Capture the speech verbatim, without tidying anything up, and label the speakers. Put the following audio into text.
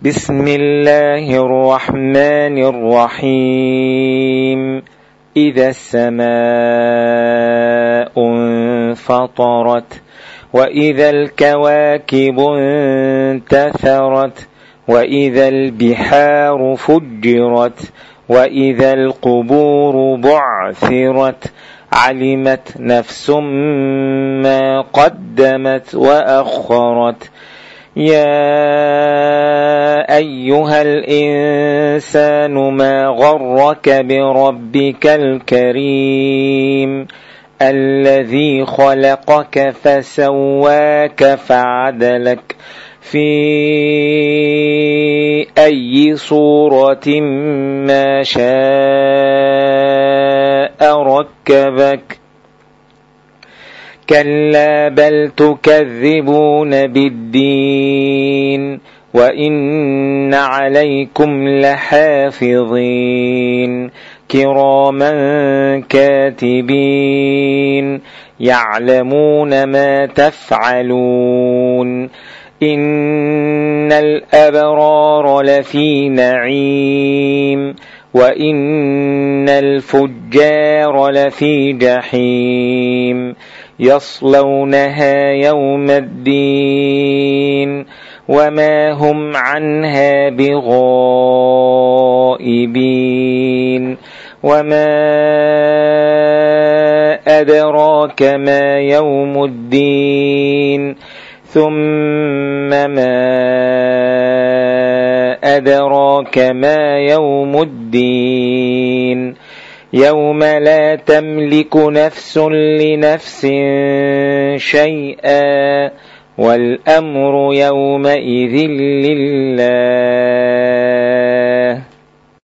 Speaker 1: بسم الله الرحمن الرحيم. إذا السماء انفطرت وإذا الكواكب انتثرت وإذا البحار فجرت وإذا القبور بعثرت علمت نفس ما قدمت وأخرت. يا أيها الإنسان ما غرك بربك الكريم الذي خلقك فسواك فعدلك في أي صورة ما شاء ركبك. كلا بل تكذبون بالدين وإن عليكم لحافظين كراما كاتبين يعلمون ما تفعلون. إن الأبرار لفي نعيم وإن الفجار لفي جحيم يصلونها يوم الدين وما هم عنها بغائبين. وما أدراك ما يوم الدين ثم ما أدراك ما يوم الدين يوم لا تملك نفس لنفس شيئا والأمر يومئذ لله.